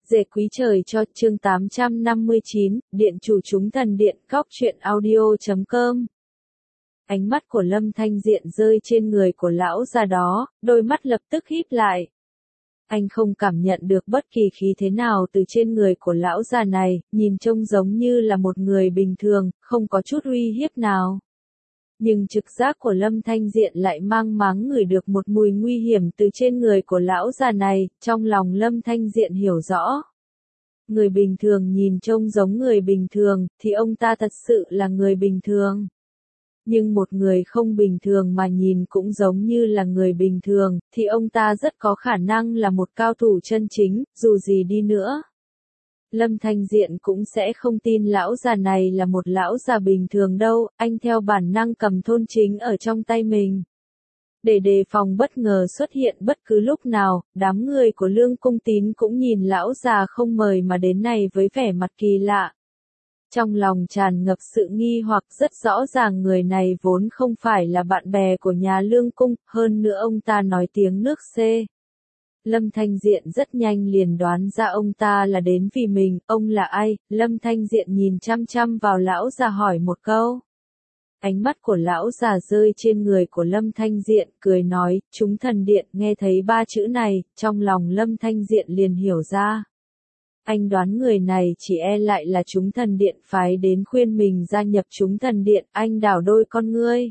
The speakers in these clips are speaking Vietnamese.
Dệ quý trời cho chương 859, Điện chủ chúng thần điện góc truyện audio.com. Ánh mắt của Lâm Thanh Diện rơi trên người của lão già đó, đôi mắt lập tức híp lại. Anh không cảm nhận được bất kỳ khí thế nào từ trên người của lão già này, nhìn trông giống như là một người bình thường, không có chút uy hiếp nào. Nhưng trực giác của Lâm Thanh Diện lại mang máng ngửi được một mùi nguy hiểm từ trên người của lão già này, trong lòng Lâm Thanh Diện hiểu rõ. Người bình thường nhìn trông giống người bình thường, thì ông ta thật sự là người bình thường. Nhưng một người không bình thường mà nhìn cũng giống như là người bình thường, thì ông ta rất có khả năng là một cao thủ chân chính, dù gì đi nữa. Lâm Thanh Diện cũng sẽ không tin lão già này là một lão già bình thường đâu, anh theo bản năng cầm thôn chính ở trong tay mình. Để đề phòng bất ngờ xuất hiện bất cứ lúc nào, đám người của Lương Cung Tín cũng nhìn lão già không mời mà đến này với vẻ mặt kỳ lạ. Trong lòng tràn ngập sự nghi hoặc, rất rõ ràng người này vốn không phải là bạn bè của nhà Lương Cung, hơn nữa ông ta nói tiếng nước C. Lâm Thanh Diện rất nhanh liền đoán ra ông ta là đến vì mình, ông là ai? Lâm Thanh Diện nhìn chăm chăm vào lão già hỏi một câu. Ánh mắt của lão già rơi trên người của Lâm Thanh Diện, cười nói, chúng thần điện. Nghe thấy ba chữ này, trong lòng Lâm Thanh Diện liền hiểu ra. Anh đoán người này chỉ e lại là chúng thần điện phái đến khuyên mình gia nhập chúng thần điện, anh đảo đôi con ngươi.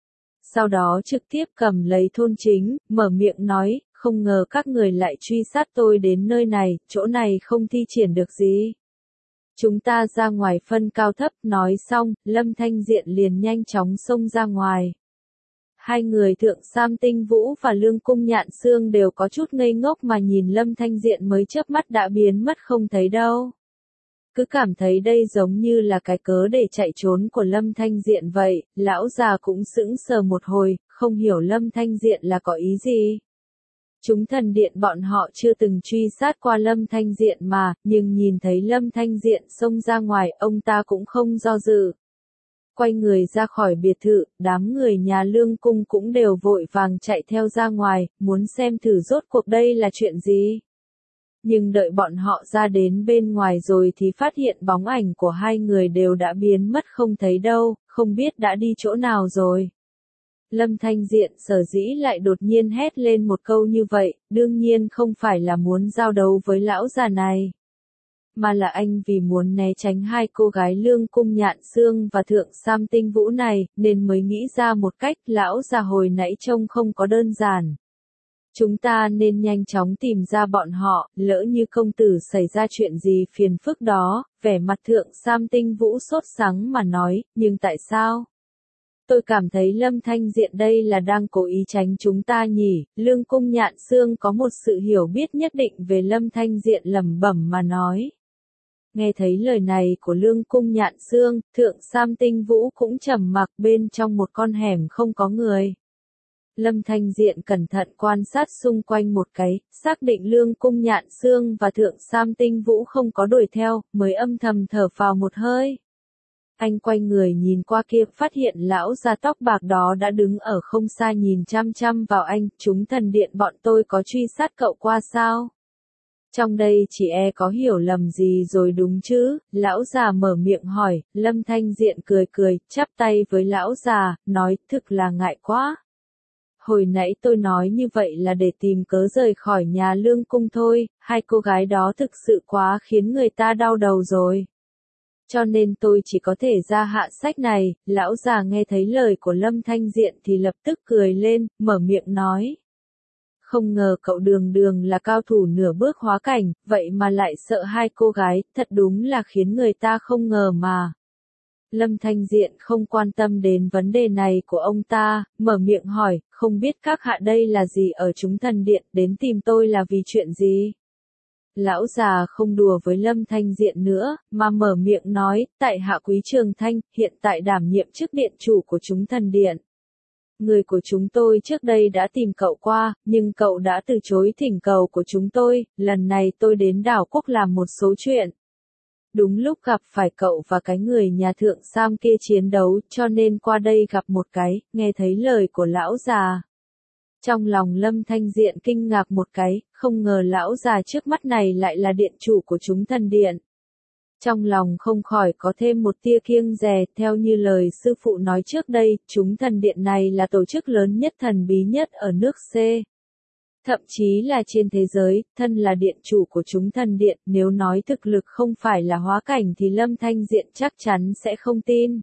Sau đó trực tiếp cầm lấy thôn chính, mở miệng nói, không ngờ các người lại truy sát tôi đến nơi này, chỗ này không thi triển được gì. Chúng ta ra ngoài phân cao thấp, nói xong, Lâm Thanh Diện liền nhanh chóng xông ra ngoài. Hai người Thượng Sam Tinh Vũ và Lương Cung Nhạn Xương đều có chút ngây ngốc mà nhìn Lâm Thanh Diện mới chớp mắt đã biến mất không thấy đâu. Cứ cảm thấy đây giống như là cái cớ để chạy trốn của Lâm Thanh Diện vậy, lão già cũng sững sờ một hồi, không hiểu Lâm Thanh Diện là có ý gì. Chúng thần điện bọn họ chưa từng truy sát qua Lâm Thanh Diện mà, nhưng nhìn thấy Lâm Thanh Diện xông ra ngoài, ông ta cũng không do dự. Quay người ra khỏi biệt thự, đám người nhà Lương Cung cũng đều vội vàng chạy theo ra ngoài, muốn xem thử rốt cuộc đây là chuyện gì. Nhưng đợi bọn họ ra đến bên ngoài rồi thì phát hiện bóng ảnh của hai người đều đã biến mất không thấy đâu, không biết đã đi chỗ nào rồi. Lâm Thanh Diện sở dĩ lại đột nhiên hét lên một câu như vậy, đương nhiên không phải là muốn giao đấu với lão già này. Mà là anh vì muốn né tránh hai cô gái Lương Cung Nhạn Xương và Thượng Sam Tinh Vũ này, nên mới nghĩ ra một cách lão già hồi nãy trông không có đơn giản. Chúng ta nên nhanh chóng tìm ra bọn họ, lỡ như công tử xảy ra chuyện gì phiền phức đó, vẻ mặt Thượng Sam Tinh Vũ sốt sắng mà nói, nhưng tại sao? Tôi cảm thấy Lâm Thanh Diện đây là đang cố ý tránh chúng ta nhỉ, Lương Cung Nhạn Xương có một sự hiểu biết nhất định về Lâm Thanh Diện lẩm bẩm mà nói. Nghe thấy lời này của Lương Cung Nhạn Xương, Thượng Sam Tinh Vũ cũng trầm mặc bên trong một con hẻm không có người. Lâm Thanh Diện cẩn thận quan sát xung quanh một cái, xác định Lương Cung Nhạn Xương và Thượng Sam Tinh Vũ không có đuổi theo, mới âm thầm thở phào một hơi. Anh quay người nhìn qua kia, phát hiện lão già tóc bạc đó đã đứng ở không xa nhìn chăm chăm vào anh, chúng thần điện bọn tôi có truy sát cậu qua sao? Trong đây chị e có hiểu lầm gì rồi đúng chứ? Lão già mở miệng hỏi, Lâm Thanh Diện cười cười, chắp tay với lão già, nói, thực là ngại quá. Hồi nãy tôi nói như vậy là để tìm cớ rời khỏi nhà Lương Cung thôi, hai cô gái đó thực sự quá khiến người ta đau đầu rồi. Cho nên tôi chỉ có thể ra hạ sách này. Lão già nghe thấy lời của Lâm Thanh Diện thì lập tức cười lên, mở miệng nói. Không ngờ cậu Đường là cao thủ nửa bước hóa cảnh, vậy mà lại sợ hai cô gái, thật đúng là khiến người ta không ngờ mà. Lâm Thanh Diện không quan tâm đến vấn đề này của ông ta, mở miệng hỏi, không biết các hạ đây là gì ở chúng thần điện, đến tìm tôi là vì chuyện gì? Lão già không đùa với Lâm Thanh Diện nữa, mà mở miệng nói, tại hạ Quý Trường Thanh, hiện tại đảm nhiệm chức điện chủ của chúng thần điện. Người của chúng tôi trước đây đã tìm cậu qua, nhưng cậu đã từ chối thỉnh cầu của chúng tôi, lần này tôi đến đảo quốc làm một số chuyện. Đúng lúc gặp phải cậu và cái người nhà Thượng Sam kia chiến đấu, cho nên qua đây gặp một cái, nghe thấy lời của lão già. Trong lòng Lâm Thanh Diện kinh ngạc một cái, không ngờ lão già trước mắt này lại là điện chủ của chúng thần điện. Trong lòng không khỏi có thêm một tia kiêng dè, theo như lời sư phụ nói trước đây, chúng thần điện này là tổ chức lớn nhất thần bí nhất ở nước C. Thậm chí là trên thế giới, thân là điện chủ của chúng thần điện, nếu nói thực lực không phải là hóa cảnh thì Lâm Thanh Diện chắc chắn sẽ không tin.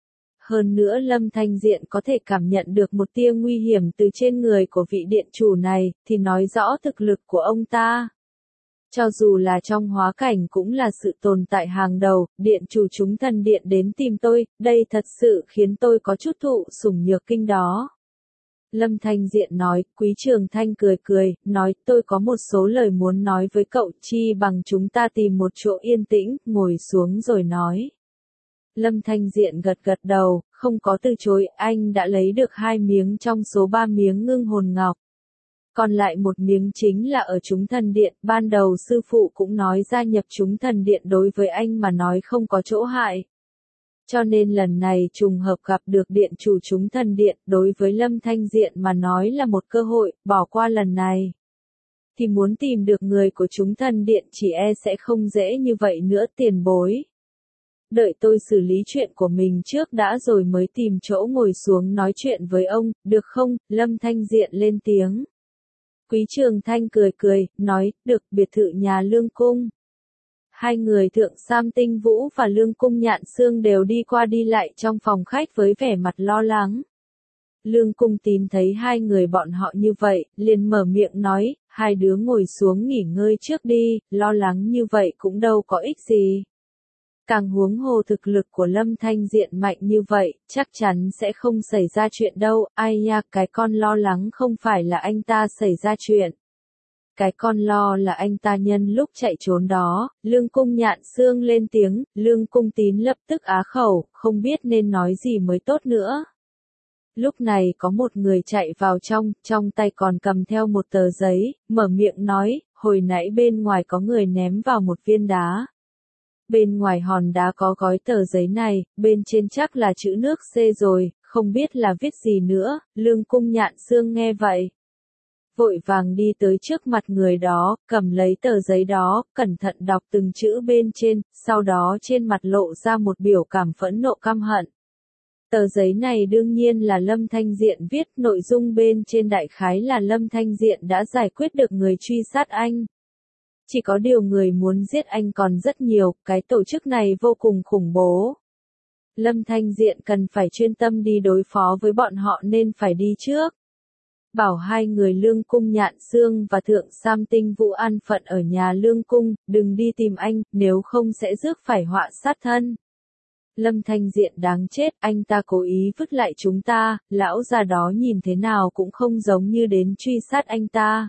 Hơn nữa Lâm Thanh Diện có thể cảm nhận được một tia nguy hiểm từ trên người của vị điện chủ này, thì nói rõ thực lực của ông ta. Cho dù là trong hóa cảnh cũng là sự tồn tại hàng đầu, điện chủ chúng thần điện đến tìm tôi, đây thật sự khiến tôi có chút thụ sủng nhược kinh đó. Lâm Thanh Diện nói, Quý Trường Thanh cười cười, nói tôi có một số lời muốn nói với cậu, chi bằng chúng ta tìm một chỗ yên tĩnh, ngồi xuống rồi nói. Lâm Thanh Diện gật gật đầu, không có từ chối, anh đã lấy được 2 miếng trong số 3 miếng ngưng hồn ngọc. Còn lại một miếng chính là ở chúng thần điện, ban đầu sư phụ cũng nói gia nhập chúng thần điện đối với anh mà nói không có chỗ hại. Cho nên lần này trùng hợp gặp được điện chủ chúng thần điện, đối với Lâm Thanh Diện mà nói là một cơ hội, bỏ qua lần này. Thì muốn tìm được người của chúng thần điện chỉ e sẽ không dễ như vậy nữa tiền bối. Đợi tôi xử lý chuyện của mình trước đã rồi mới tìm chỗ ngồi xuống nói chuyện với ông, được không? Lâm Thanh Diện lên tiếng. Quý Trường Thanh cười cười, nói, được, biệt thự nhà Lương Cung. Hai người Thượng Sam Tinh Vũ và Lương Cung Nhạn Xương đều đi qua đi lại trong phòng khách với vẻ mặt lo lắng. Lương Cung Tín thấy hai người bọn họ như vậy, liền mở miệng nói, hai đứa ngồi xuống nghỉ ngơi trước đi, lo lắng như vậy cũng đâu có ích gì. Càng huống hồ thực lực của Lâm Thanh Diện mạnh như vậy, chắc chắn sẽ không xảy ra chuyện đâu, ai nha, cái con lo lắng không phải là anh ta xảy ra chuyện. Cái con lo là anh ta nhân lúc chạy trốn đó, Lương Cung Nhạn Xương lên tiếng, Lương Cung Tín lập tức á khẩu, không biết nên nói gì mới tốt nữa. Lúc này có một người chạy vào trong tay còn cầm theo một tờ giấy, mở miệng nói, hồi nãy bên ngoài có người ném vào một viên đá. Bên ngoài hòn đá có gói tờ giấy này, bên trên chắc là chữ nước C rồi, không biết là viết gì nữa, Lương Cung Nhạn Xương nghe vậy. Vội vàng đi tới trước mặt người đó, cầm lấy tờ giấy đó, cẩn thận đọc từng chữ bên trên, sau đó trên mặt lộ ra một biểu cảm phẫn nộ căm hận. Tờ giấy này đương nhiên là Lâm Thanh Diện viết, nội dung bên trên đại khái là Lâm Thanh Diện đã giải quyết được người truy sát anh. Chỉ có điều người muốn giết anh còn rất nhiều, cái tổ chức này vô cùng khủng bố. Lâm Thanh Diện cần phải chuyên tâm đi đối phó với bọn họ nên phải đi trước. Bảo hai người Lương Cung Nhạn Xương và Thượng Sam Tinh Vũ an phận ở nhà Lương Cung, đừng đi tìm anh, nếu không sẽ rước phải họa sát thân. Lâm Thanh Diện đáng chết, anh ta cố ý vứt lại chúng ta, lão già đó nhìn thế nào cũng không giống như đến truy sát anh ta.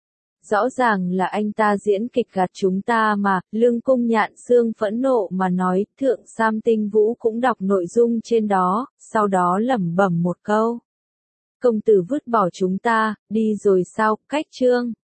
Rõ ràng là anh ta diễn kịch gạt chúng ta mà, Lương Cung Nhạn Xương phẫn nộ mà nói, Thượng Sam Tinh Vũ cũng đọc nội dung trên đó, sau đó lẩm bẩm một câu. Công tử vứt bỏ chúng ta, đi rồi sao, cách chương.